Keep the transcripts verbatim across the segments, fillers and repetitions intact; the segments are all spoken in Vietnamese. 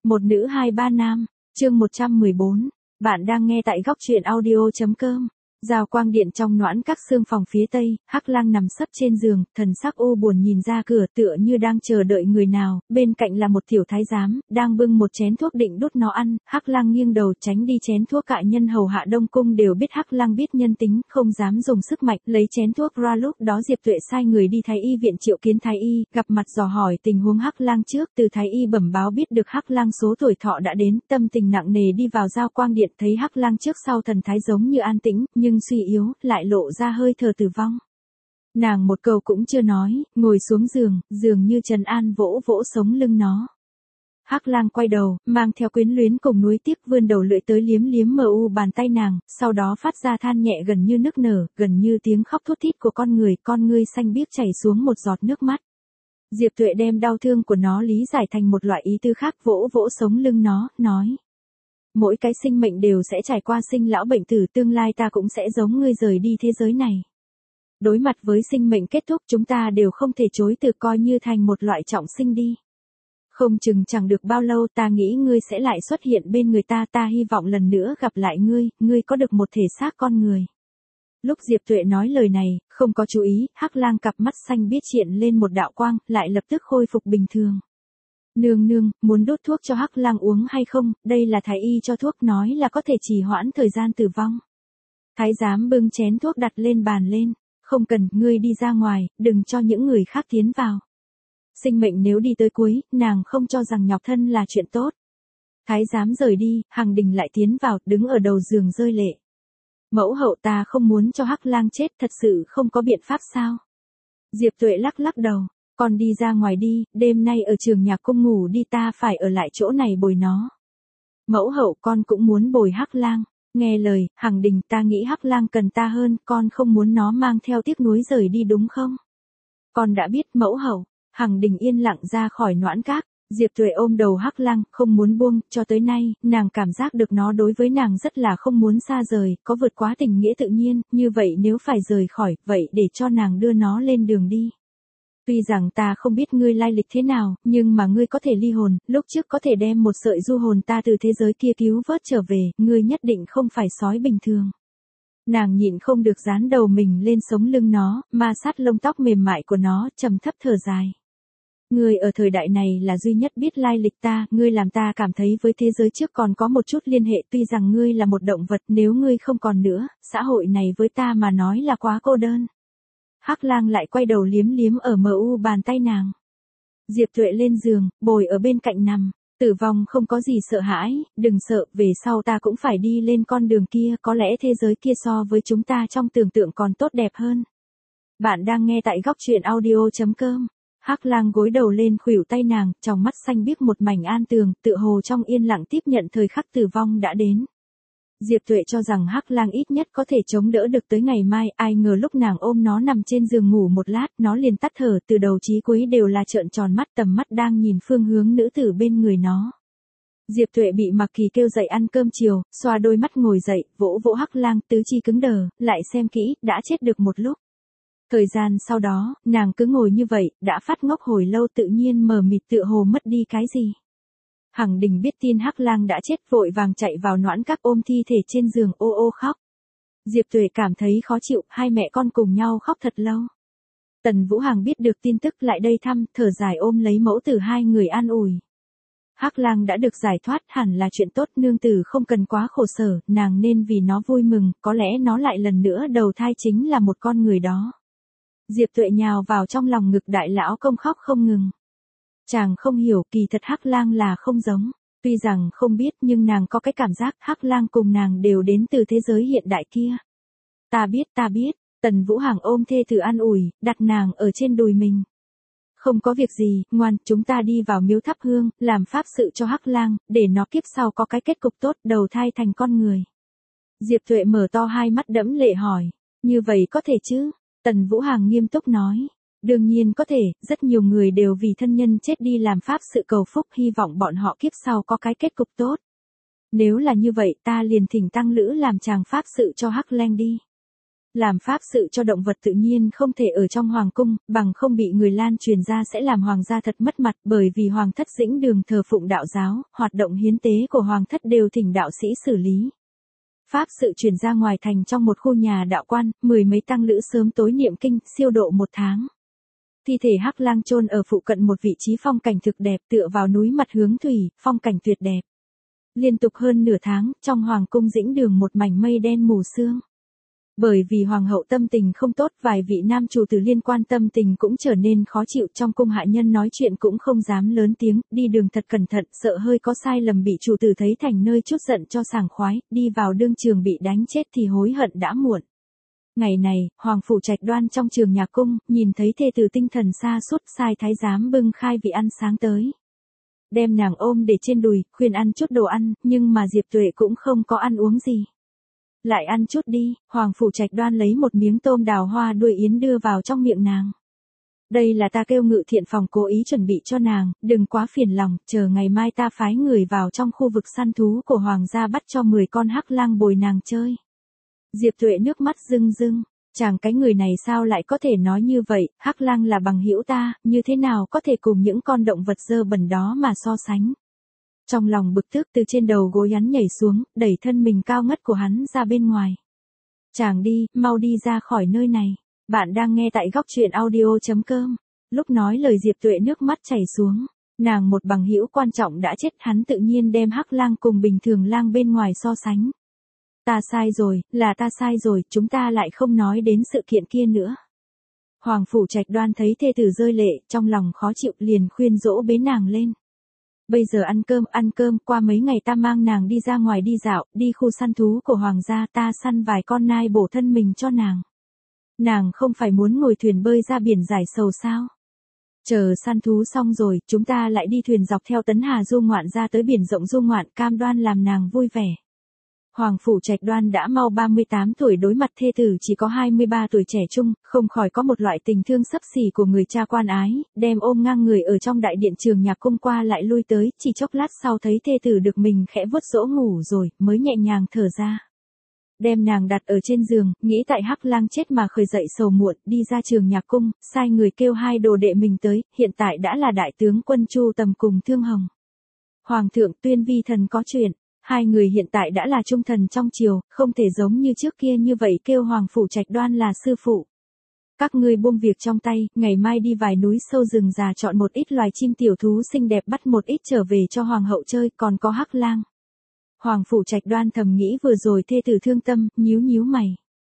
Một nữ hai ba nam, chương một trăm mười bốn. Bạn đang nghe tại góc truyện audio.com. Rào quang điện trong noãn các xương phòng phía tây, Hắc Lang nằm sấp trên giường, thần sắc u buồn nhìn ra cửa tựa như đang chờ đợi người nào, bên cạnh là một tiểu thái giám, đang bưng một chén thuốc định đút nó ăn, Hắc Lang nghiêng đầu tránh đi chén thuốc cại nhân hầu hạ đông cung đều biết Hắc Lang biết nhân tính, không dám dùng sức mạnh, lấy chén thuốc ra lúc đó Diệp Tuệ sai người đi thái y viện triệu kiến thái y, gặp mặt dò hỏi tình huống Hắc Lang trước, từ thái y bẩm báo biết được Hắc Lang số tuổi thọ đã đến, tâm tình nặng nề đi vào giao quang điện thấy Hắc Lang trước sau thần thái giống như an tĩnh, nhưng suy yếu, lại lộ ra hơi thở tử vong. Nàng một câu cũng chưa nói, ngồi xuống giường, dường như trấn an vỗ vỗ sống lưng nó. Hắc Lang quay đầu, mang theo quyến luyến cùng nuối tiếc vươn đầu lưỡi tới liếm liếm mờ u bàn tay nàng, sau đó phát ra than nhẹ gần như nức nở, gần như tiếng khóc thút thít của con người, con ngươi xanh biếc chảy xuống một giọt nước mắt. Diệp Tuệ đem đau thương của nó lý giải thành một loại ý tư khác, vỗ vỗ sống lưng nó, nói. Mỗi cái sinh mệnh đều sẽ trải qua sinh lão bệnh tử, tương lai ta cũng sẽ giống ngươi rời đi thế giới này. Đối mặt với sinh mệnh kết thúc chúng ta đều không thể chối từ, coi như thành một loại trọng sinh đi. Không chừng chẳng được bao lâu ta nghĩ ngươi sẽ lại xuất hiện bên người ta, ta hy vọng lần nữa gặp lại ngươi, ngươi có được một thể xác con người. Lúc Diệp Tuệ nói lời này, không có chú ý, Hắc Lang cặp mắt xanh biếc hiện lên một đạo quang, lại lập tức khôi phục bình thường. Nương nương, muốn đốt thuốc cho Hắc Lang uống hay không, đây là thái y cho thuốc, nói là có thể trì hoãn thời gian tử vong. Thái giám bưng chén thuốc đặt lên bàn lên, không cần, ngươi đi ra ngoài, đừng cho những người khác tiến vào. Sinh mệnh nếu đi tới cuối, nàng không cho rằng nhọc thân là chuyện tốt. Thái giám rời đi, Hằng Đình lại tiến vào, đứng ở đầu giường rơi lệ. Mẫu hậu, ta không muốn cho Hắc Lang chết, thật sự không có biện pháp sao? Diệp Tuệ lắc lắc đầu. Con đi ra ngoài đi, đêm nay ở trường nhạc cung ngủ đi, ta phải ở lại chỗ này bồi nó. Mẫu hậu, con cũng muốn bồi Hắc Lang. Nghe lời, Hằng Đình, ta nghĩ Hắc Lang cần ta hơn, con không muốn nó mang theo tiếc nuối rời đi đúng không? Con đã biết mẫu hậu. Hằng Đình yên lặng ra khỏi noãn các. Diệp Tuệ ôm đầu Hắc Lang, không muốn buông, cho tới nay, nàng cảm giác được nó đối với nàng rất là không muốn xa rời, có vượt quá tình nghĩa tự nhiên, như vậy nếu phải rời khỏi, vậy để cho nàng đưa nó lên đường đi. Tuy rằng ta không biết ngươi lai lịch thế nào, nhưng mà ngươi có thể ly hồn, lúc trước có thể đem một sợi du hồn ta từ thế giới kia cứu vớt trở về, ngươi nhất định không phải sói bình thường. Nàng nhịn không được dán đầu mình lên sống lưng nó, ma sát lông tóc mềm mại của nó, trầm thấp thở dài. Ngươi ở thời đại này là duy nhất biết lai lịch ta, ngươi làm ta cảm thấy với thế giới trước còn có một chút liên hệ, tuy rằng ngươi là một động vật, nếu ngươi không còn nữa, xã hội này với ta mà nói là quá cô đơn. Hắc Lang lại quay đầu liếm liếm ở mờ u bàn tay nàng. Diệp Tuệ lên giường, bồi ở bên cạnh nằm. Tử vong không có gì sợ hãi, đừng sợ, về sau ta cũng phải đi lên con đường kia, có lẽ thế giới kia so với chúng ta trong tưởng tượng còn tốt đẹp hơn. Bạn đang nghe tại góc truyện audio.com. Hắc Lang gối đầu lên khuỷu tay nàng, trong mắt xanh biếc một mảnh an tường, tựa hồ trong yên lặng tiếp nhận thời khắc tử vong đã đến. Diệp Tuệ cho rằng Hắc Lang ít nhất có thể chống đỡ được tới ngày mai, ai ngờ lúc nàng ôm nó nằm trên giường ngủ một lát, nó liền tắt thở, từ đầu chí cuối đều là trợn tròn mắt, tầm mắt đang nhìn phương hướng nữ tử bên người nó. Diệp Tuệ bị Mặc Kỳ kêu dậy ăn cơm chiều, xoa đôi mắt ngồi dậy, vỗ vỗ Hắc Lang, tứ chi cứng đờ, lại xem kỹ, đã chết được một lúc. Thời gian sau đó, nàng cứ ngồi như vậy, đã phát ngốc hồi lâu, tự nhiên mờ mịt tựa hồ mất đi cái gì. Hằng Đình biết tin Hắc Lang đã chết, vội vàng chạy vào noãn các ôm thi thể trên giường ô ô khóc. Diệp Tuệ cảm thấy khó chịu, hai mẹ con cùng nhau khóc thật lâu. Tần Vũ Hằng biết được tin tức lại đây thăm, thở dài ôm lấy mẫu tử hai người an ủi. Hắc Lang đã được giải thoát, hẳn là chuyện tốt, nương tử không cần quá khổ sở, nàng nên vì nó vui mừng, có lẽ nó lại lần nữa đầu thai chính là một con người đó. Diệp Tuệ nhào vào trong lòng ngực đại lão công khóc không ngừng. Chàng không hiểu, kỳ thật Hắc Lang là không giống. Tuy rằng không biết nhưng nàng có cái cảm giác Hắc Lang cùng nàng đều đến từ thế giới hiện đại kia. Ta biết, ta biết, Tần Vũ Hằng ôm thê tử an ủi, đặt nàng ở trên đùi mình. Không có việc gì, ngoan, chúng ta đi vào miếu thắp hương, làm pháp sự cho Hắc Lang, để nó kiếp sau có cái kết cục tốt, đầu thai thành con người. Diệp Tuệ mở to hai mắt đẫm lệ hỏi, như vậy có thể chứ? Tần Vũ Hằng nghiêm túc nói. Đương nhiên có thể, rất nhiều người đều vì thân nhân chết đi làm pháp sự cầu phúc, hy vọng bọn họ kiếp sau có cái kết cục tốt. Nếu là như vậy ta liền thỉnh tăng lữ làm chàng pháp sự cho Hắc Lang đi. Làm pháp sự cho động vật tự nhiên không thể ở trong hoàng cung, bằng không bị người lan truyền ra sẽ làm hoàng gia thật mất mặt, bởi vì hoàng thất Dĩnh Đường thờ phụng đạo giáo, hoạt động hiến tế của hoàng thất đều thỉnh đạo sĩ xử lý. Pháp sự truyền ra ngoài thành trong một khu nhà đạo quan, mười mấy tăng lữ sớm tối niệm kinh, siêu độ một tháng. Thi thể Hắc Lang chôn ở phụ cận một vị trí phong cảnh thực đẹp, tựa vào núi mặt hướng thủy, phong cảnh tuyệt đẹp. Liên tục hơn nửa tháng, trong hoàng cung Dĩnh Đường một mảnh mây đen mù sương. Bởi vì hoàng hậu tâm tình không tốt, vài vị nam chủ tử liên quan tâm tình cũng trở nên khó chịu, trong cung hạ nhân nói chuyện cũng không dám lớn tiếng, đi đường thật cẩn thận, sợ hơi có sai lầm bị chủ tử thấy thành nơi chút giận cho sảng khoái, đi vào đương trường bị đánh chết thì hối hận đã muộn. Ngày này, Hoàng Phủ Trạch Đoan trong trường nhà cung, nhìn thấy thê tử tinh thần sa sút, sai thái giám bưng khai vị ăn sáng tới. Đem nàng ôm để trên đùi, khuyên ăn chút đồ ăn, nhưng mà Diệp Tuệ cũng không có ăn uống gì. Lại ăn chút đi, Hoàng Phủ Trạch Đoan lấy một miếng tôm đào hoa đuôi yến đưa vào trong miệng nàng. Đây là ta kêu Ngự Thiện phòng cố ý chuẩn bị cho nàng, đừng quá phiền lòng, chờ ngày mai ta phái người vào trong khu vực săn thú của Hoàng gia bắt cho mười con hắc lang bồi nàng chơi. Diệp Tuệ nước mắt rưng rưng, chàng cái người này sao lại có thể nói như vậy, hắc lang là bằng hữu ta, như thế nào có thể cùng những con động vật dơ bẩn đó mà so sánh. Trong lòng bực tức từ trên đầu gối hắn nhảy xuống, đẩy thân mình cao ngất của hắn ra bên ngoài. Chàng đi, mau đi ra khỏi nơi này. Bạn đang nghe tại góc truyện audio chấm com. Lúc nói lời Diệp Tuệ nước mắt chảy xuống. Nàng một bằng hữu quan trọng đã chết, hắn tự nhiên đem hắc lang cùng bình thường lang bên ngoài so sánh. Ta sai rồi, là ta sai rồi, chúng ta lại không nói đến sự kiện kia nữa. Hoàng Phủ Trạch Đoan thấy thê tử rơi lệ, trong lòng khó chịu liền khuyên dỗ bế nàng lên. Bây giờ ăn cơm, ăn cơm, qua mấy ngày ta mang nàng đi ra ngoài đi dạo, đi khu săn thú của hoàng gia, ta săn vài con nai bổ thân mình cho nàng. Nàng không phải muốn ngồi thuyền bơi ra biển giải sầu sao? Chờ săn thú xong rồi, chúng ta lại đi thuyền dọc theo Tấn Hà du ngoạn ra tới biển rộng du ngoạn, cam đoan làm nàng vui vẻ. Hoàng Phủ Trạch Đoan đã mau ba mươi tám tuổi, đối mặt thê tử chỉ có hai mươi ba tuổi trẻ trung, không khỏi có một loại tình thương xấp xỉ của người cha quan ái, đem ôm ngang người ở trong đại điện trường nhạc cung qua lại lui tới, chỉ chốc lát sau thấy thê tử được mình khẽ vuốt dỗ ngủ rồi, mới nhẹ nhàng thở ra. Đem nàng đặt ở trên giường, nghĩ tại hắc lang chết mà khởi dậy sầu muộn, đi ra trường nhạc cung, sai người kêu hai đồ đệ mình tới, hiện tại đã là đại tướng quân Chu Tầm cùng Thương Hồng. Hoàng thượng tuyên vi thần có chuyện. Hai người hiện tại đã là trung thần trong triều, không thể giống như trước kia như vậy kêu Hoàng Phủ Trạch Đoan là sư phụ. Các ngươi buông việc trong tay, ngày mai đi vài núi sâu rừng già chọn một ít loài chim tiểu thú xinh đẹp bắt một ít trở về cho Hoàng hậu chơi, còn có hắc lang. Hoàng Phủ Trạch Đoan thầm nghĩ vừa rồi thê tử thương tâm, nhíu nhíu mày.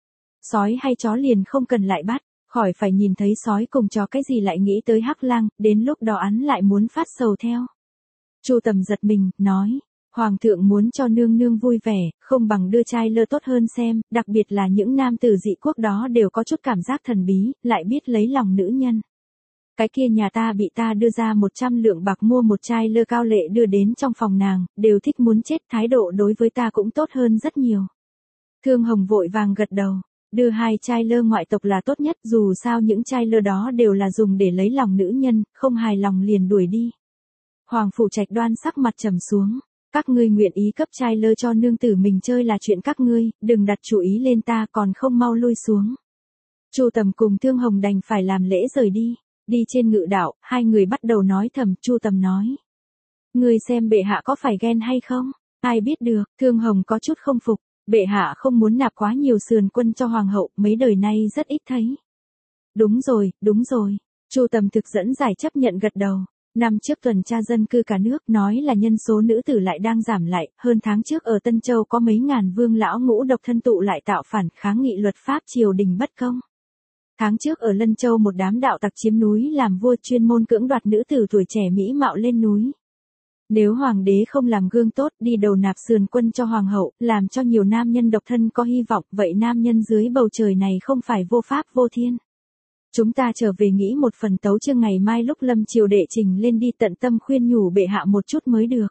Sói hay chó liền không cần lại bắt, khỏi phải nhìn thấy sói cùng chó cái gì lại nghĩ tới hắc lang, đến lúc đó hắn lại muốn phát sầu theo. Chu Tầm giật mình, nói. Hoàng thượng muốn cho nương nương vui vẻ, không bằng đưa trai lơ tốt hơn xem, đặc biệt là những nam tử dị quốc đó đều có chút cảm giác thần bí, lại biết lấy lòng nữ nhân. Cái kia nhà ta bị ta đưa ra một trăm lượng bạc mua một trai lơ cao lệ đưa đến trong phòng nàng, đều thích muốn chết, thái độ đối với ta cũng tốt hơn rất nhiều. Thương Hồng vội vàng gật đầu, đưa hai trai lơ ngoại tộc là tốt nhất, dù sao những trai lơ đó đều là dùng để lấy lòng nữ nhân, không hài lòng liền đuổi đi. Hoàng Phủ Trạch Đoan sắc mặt trầm xuống. Các ngươi nguyện ý cấp trai lơ cho nương tử mình chơi là chuyện các ngươi, đừng đặt chủ ý lên ta, còn không mau lui xuống. Chu Tầm cùng Thương Hồng đành phải làm lễ rời đi. Đi trên ngự đạo, hai người bắt đầu nói thầm, Chu Tầm nói. Ngươi xem bệ hạ có phải ghen hay không? Ai biết được, Thương Hồng có chút không phục, bệ hạ không muốn nạp quá nhiều sườn quân cho hoàng hậu, mấy đời nay rất ít thấy. Đúng rồi, đúng rồi. Chu Tầm thực dẫn giải chấp nhận gật đầu. Năm trước tuần tra dân cư cả nước nói là nhân số nữ tử lại đang giảm lại, hơn tháng trước ở Tân Châu có mấy ngàn vương lão ngũ độc thân tụ lại tạo phản kháng nghị luật pháp triều đình bất công. Tháng trước ở Lân Châu một đám đạo tặc chiếm núi làm vua chuyên môn cưỡng đoạt nữ tử tuổi trẻ mỹ mạo lên núi. Nếu hoàng đế không làm gương tốt đi đầu nạp sườn quân cho hoàng hậu, làm cho nhiều nam nhân độc thân có hy vọng, vậy nam nhân dưới bầu trời này không phải vô pháp vô thiên. Chúng ta trở về nghĩ một phần tấu chương ngày mai lúc lâm triều đệ trình lên đi tận tâm khuyên nhủ bệ hạ một chút mới được.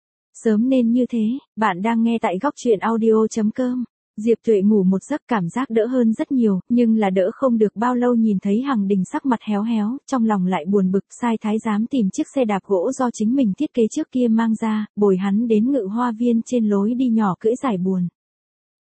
Sớm nên như thế, bạn đang nghe tại góc truyện audio chấm com. Diệp Tuệ ngủ một giấc cảm giác đỡ hơn rất nhiều, nhưng là đỡ không được bao lâu nhìn thấy Hằng Đình sắc mặt héo héo, trong lòng lại buồn bực, sai thái giám tìm chiếc xe đạp gỗ do chính mình thiết kế trước kia mang ra, bồi hắn đến ngự hoa viên trên lối đi nhỏ cưỡi giải buồn.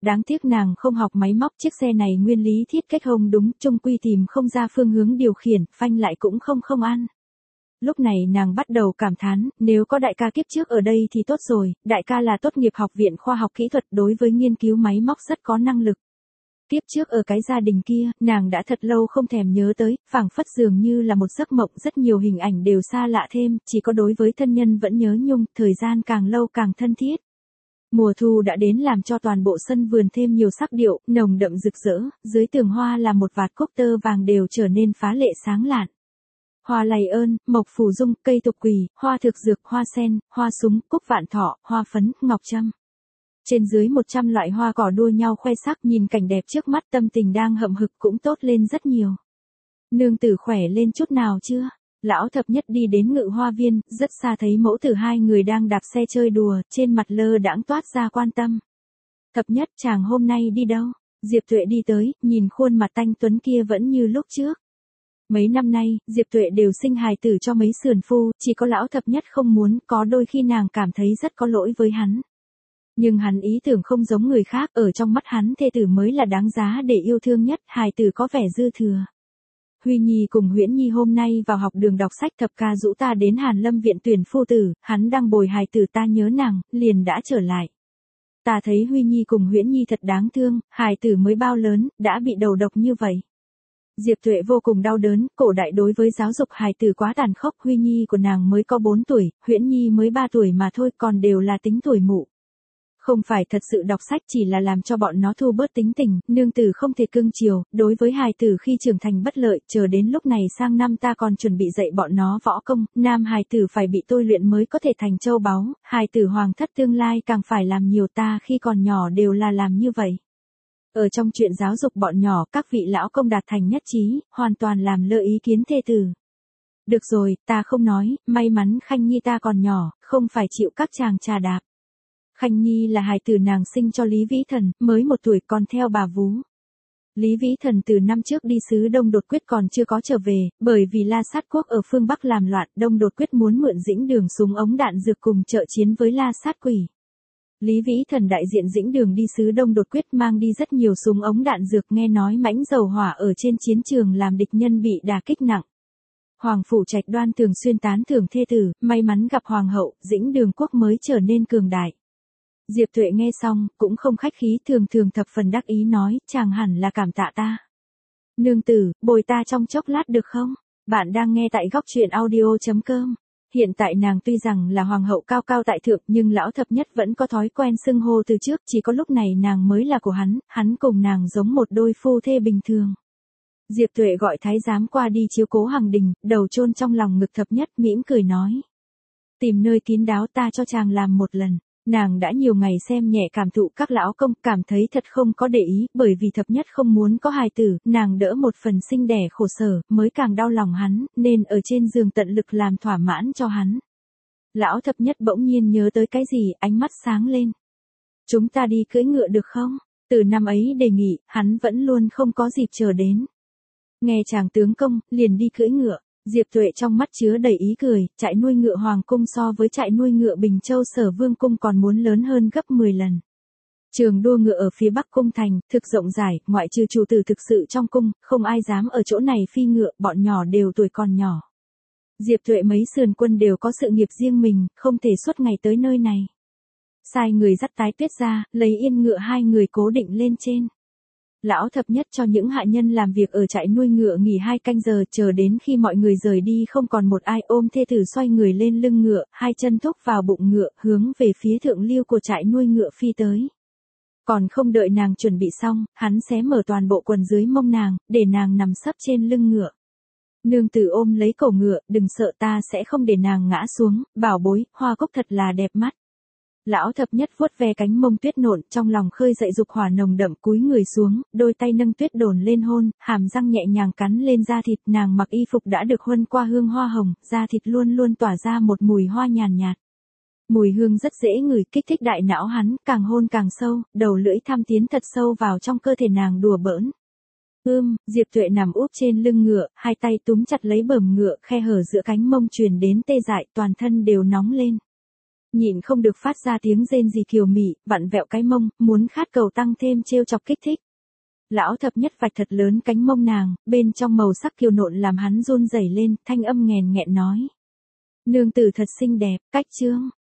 đáng tiếc nàng không học máy móc, chiếc xe này nguyên lý thiết kế không đúng, chung quy tìm không ra phương hướng điều khiển, phanh lại cũng không không ăn. Lúc này nàng bắt đầu cảm thán, nếu có đại ca kiếp trước ở đây thì tốt rồi, đại ca là tốt nghiệp học viện khoa học kỹ thuật, đối với nghiên cứu máy móc rất có năng lực. Kiếp trước ở cái gia đình kia, nàng đã thật lâu không thèm nhớ tới, phảng phất dường như là một giấc mộng, rất nhiều hình ảnh đều xa lạ thêm, chỉ có đối với thân nhân vẫn nhớ nhung, thời gian càng lâu càng thân thiết. Mùa thu đã đến làm cho toàn bộ sân vườn thêm nhiều sắc điệu, nồng đậm rực rỡ, dưới tường hoa là một vạt cúc tơ vàng đều trở nên phá lệ sáng lạn. Hoa lầy ơn, mộc phù dung, cây tục quỳ, hoa thực dược, hoa sen, hoa súng, cúc vạn thọ, hoa phấn, ngọc trâm. Trên dưới một trăm loại hoa cỏ đua nhau khoe sắc, nhìn cảnh đẹp trước mắt, tâm tình đang hậm hực cũng tốt lên rất nhiều. Nương tử khỏe lên chút nào chưa? Lão thập nhất đi đến ngự hoa viên, rất xa thấy mẫu tử hai người đang đạp xe chơi đùa, trên mặt lơ đãng toát ra quan tâm. Thập nhất, chàng hôm nay đi đâu? Diệp Tuệ đi tới, nhìn khuôn mặt thanh tuấn kia vẫn như lúc trước. Mấy năm nay, Diệp Tuệ đều sinh hài tử cho mấy sườn phu, chỉ có lão thập nhất không muốn, có đôi khi nàng cảm thấy rất có lỗi với hắn. Nhưng hắn ý tưởng không giống người khác, ở trong mắt hắn thê tử mới là đáng giá để yêu thương nhất, hài tử có vẻ dư thừa. Huy Nhi cùng Huyễn Nhi hôm nay vào học đường đọc sách, thập ca rũ ta đến Hàn Lâm viện tuyển phu tử, hắn đang bồi hài tử, ta nhớ nàng, liền đã trở lại. Ta thấy Huy Nhi cùng Huyễn Nhi thật đáng thương, hài tử mới bao lớn, đã bị đầu độc như vậy. Diệp Tuệ vô cùng đau đớn, cổ đại đối với giáo dục hài tử quá tàn khốc, Huy Nhi của nàng mới có bốn tuổi, Huyễn Nhi mới ba tuổi mà thôi, còn đều là tính tuổi mụ. Không phải thật sự đọc sách, chỉ là làm cho bọn nó thu bớt tính tình, nương tử không thể cưng chiều, đối với hài tử khi trưởng thành bất lợi, chờ đến lúc này sang năm ta còn chuẩn bị dạy bọn nó võ công, nam hài tử phải bị tôi luyện mới có thể thành châu báu, hài tử hoàng thất tương lai càng phải làm nhiều, ta khi còn nhỏ đều là làm như vậy. Ở trong chuyện giáo dục bọn nhỏ, các vị lão công đạt thành nhất trí, hoàn toàn làm lơ ý kiến thê tử. Được rồi, ta không nói, may mắn Khanh Nhi ta còn nhỏ, không phải chịu các chàng trà đạp. Khanh Nhi là hài tử nàng sinh cho Lý Vĩ Thần, mới một tuổi còn theo bà vú. Lý Vĩ Thần từ năm trước đi sứ Đông Đột Quyết còn chưa có trở về, bởi vì La Sát Quốc ở phương Bắc làm loạn, Đông Đột Quyết muốn mượn Dĩnh Đường súng ống đạn dược cùng trợ chiến với La Sát Quỷ. Lý Vĩ Thần đại diện Dĩnh Đường đi sứ Đông Đột Quyết mang đi rất nhiều súng ống đạn dược, nghe nói mãnh dầu hỏa ở trên chiến trường làm địch nhân bị đả kích nặng. Hoàng phủ Trạch Đoan thường xuyên tán thưởng thê tử, may mắn gặp hoàng hậu, Dĩnh Đường quốc mới trở nên cường đại. Diệp Tuệ nghe xong, cũng không khách khí, thường thường thập phần đắc ý nói, chàng hẳn là cảm tạ ta. Nương tử, bồi ta trong chốc lát được không? Bạn đang nghe tại góc truyện audio chấm com. Hiện tại nàng tuy rằng là hoàng hậu cao cao tại thượng, nhưng lão thập nhất vẫn có thói quen xưng hô từ trước, chỉ có lúc này nàng mới là của hắn, hắn cùng nàng giống một đôi phu thê bình thường. Diệp Tuệ gọi thái giám qua đi chiếu cố Hằng Đình, đầu chôn trong lòng ngực thập nhất, mỉm cười nói. Tìm nơi kín đáo ta cho chàng làm một lần. Nàng đã nhiều ngày xem nhẹ cảm thụ các lão công, cảm thấy thật không có để ý, bởi vì thập nhất không muốn có hài tử, nàng đỡ một phần sinh đẻ khổ sở, mới càng đau lòng hắn, nên ở trên giường tận lực làm thỏa mãn cho hắn. Lão thập nhất bỗng nhiên nhớ tới cái gì, ánh mắt sáng lên. Chúng ta đi cưỡi ngựa được không? Từ năm ấy đề nghị, hắn vẫn luôn không có dịp chờ đến. Nghe chàng tướng công, liền đi cưỡi ngựa. Diệp Tuệ trong mắt chứa đầy ý cười, trại nuôi ngựa Hoàng cung so với trại nuôi ngựa Bình Châu Sở Vương cung còn muốn lớn hơn gấp mười lần. Trường đua ngựa ở phía Bắc cung thành, thực rộng rãi, ngoại trừ chủ tử thực sự trong cung, không ai dám ở chỗ này phi ngựa, bọn nhỏ đều tuổi còn nhỏ. Diệp Tuệ mấy sườn quân đều có sự nghiệp riêng mình, không thể suốt ngày tới nơi này. Sai người dắt tái tuyết ra, lấy yên ngựa hai người cố định lên trên. Lão thập nhất cho những hạ nhân làm việc ở trại nuôi ngựa nghỉ hai canh giờ, chờ đến khi mọi người rời đi không còn một ai, ôm thê tử xoay người lên lưng ngựa, hai chân thúc vào bụng ngựa, hướng về phía thượng lưu của trại nuôi ngựa phi tới. Còn không đợi nàng chuẩn bị xong, hắn xé mở toàn bộ quần dưới mông nàng, để nàng nằm sấp trên lưng ngựa. Nương tử ôm lấy cổ ngựa, đừng sợ, ta sẽ không để nàng ngã xuống, bảo bối, hoa cúc thật là đẹp mắt. Lão thập nhất vuốt ve cánh mông tuyết nộn, trong lòng khơi dậy dục hỏa nồng đậm, cúi người xuống, đôi tay nâng tuyết đồn lên hôn, hàm răng nhẹ nhàng cắn lên da thịt, nàng mặc y phục đã được huân qua hương hoa hồng, da thịt luôn luôn tỏa ra một mùi hoa nhàn nhạt. Mùi hương rất dễ ngửi, kích thích đại não hắn, càng hôn càng sâu, đầu lưỡi thăm tiến thật sâu vào trong cơ thể nàng đùa bỡn. Ưm, Diệp Tuệ nằm úp trên lưng ngựa, hai tay túm chặt lấy bờm ngựa, khe hở giữa cánh mông truyền đến tê dại, toàn thân đều nóng lên. nhịn không được phát ra tiếng rên rỉ kiều mị, vặn vẹo cái mông, muốn khát cầu tăng thêm trêu chọc kích thích. Lão thập nhất vạch thật lớn cánh mông nàng, bên trong màu sắc kiều nộn làm hắn run rẩy lên, thanh âm nghèn nghẹn nói. Nương tử thật xinh đẹp, cách trương,